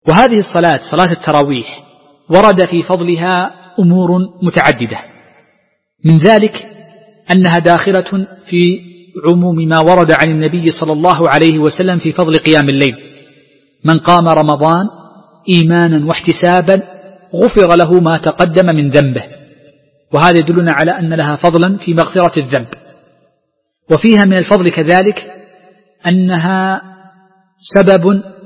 وهذه الصلاة صلاة التراويح ورد في فضلها أمور متعددة، من ذلك أنها داخلة في عموم ما ورد عن النبي صلى الله عليه وسلم في فضل قيام الليل: من قام رمضان إيمانا واحتسابا غفر له ما تقدم من ذنبه. وهذا يدلنا على أن لها فضلا في مغفرة الذنب. وفيها من الفضل كذلك أنها سبب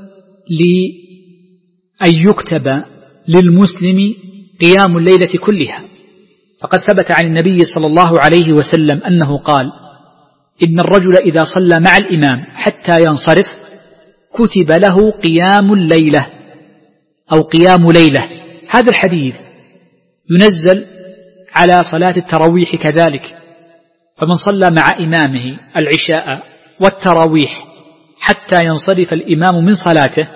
لأن يكتب للمسلم قيام الليلة كلها، فقد ثبت عن النبي صلى الله عليه وسلم أنه قال: إن الرجل إذا صلى مع الإمام حتى ينصرف كتب له قيام الليلة أو قيام ليلة. هذا الحديث ينزل على صلاة التراويح كذلك، فمن صلى مع إمامه العشاء والتراويح حتى ينصرف الإمام من صلاته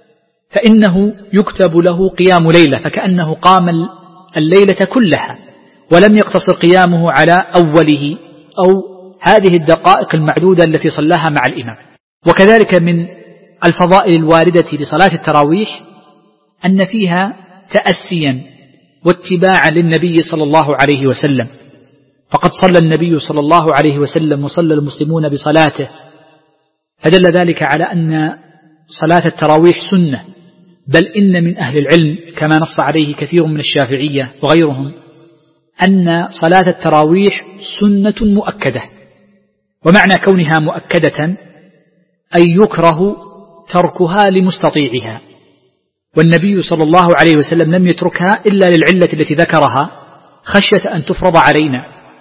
فإنه يكتب له قيام ليلة، فكأنه قام الليلة كلها ولم يقتصر قيامه على أوله أو هذه الدقائق المعدودة التي صلاها مع الإمام. وكذلك من الفضائل الواردة لصلاة التراويح أن فيها تأسيا واتباعا للنبي صلى الله عليه وسلم، فقد صلى النبي صلى الله عليه وسلم وصلى المسلمون بصلاته، فدل ذلك على أن صلاة التراويح سنة، بل إن من أهل العلم كما نص عليه كثير من الشافعية وغيرهم أن صلاة التراويح سنة مؤكدة. ومعنى كونها مؤكدة أي يكره تركها لمستطيعها، والنبي صلى الله عليه وسلم لم يتركها إلا للعلة التي ذكرها خشية أن تفرض علينا،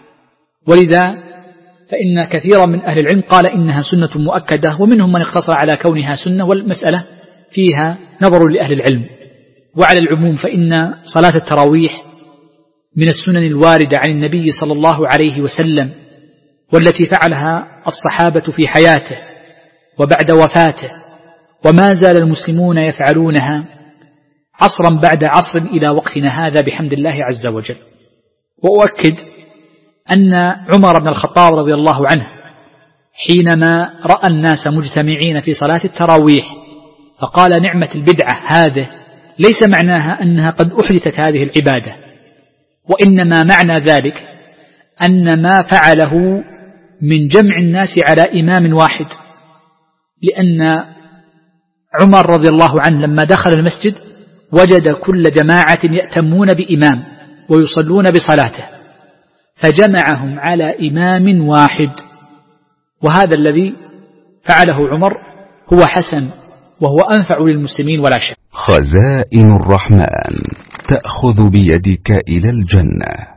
ولذا فإن كثيرا من أهل العلم قال إنها سنة مؤكدة، ومنهم من اقتصر على كونها سنة، والمسألة فيها نظر لأهل العلم. وعلى العموم فإن صلاة التراويح من السنن الواردة عن النبي صلى الله عليه وسلم، والتي فعلها الصحابة في حياته وبعد وفاته، وما زال المسلمون يفعلونها عصرا بعد عصر إلى وقتنا هذا بحمد الله عز وجل. وأؤكد أن عمر بن الخطاب رضي الله عنه حينما رأى الناس مجتمعين في صلاة التراويح فقال: نعمة البدعة هذه، ليس معناها أنها قد أحدثت هذه العبادة، وإنما معنى ذلك أن ما فعله من جمع الناس على إمام واحد، لأن عمر رضي الله عنه لما دخل المسجد وجد كل جماعة يأتمون بإمام ويصلون بصلاته، فجمعهم على إمام واحد، وهذا الذي فعله عمر هو حسن وهو أنفع للمسلمين ولا شك. خزائن الرحمن تأخذ بيدك إلى الجنة.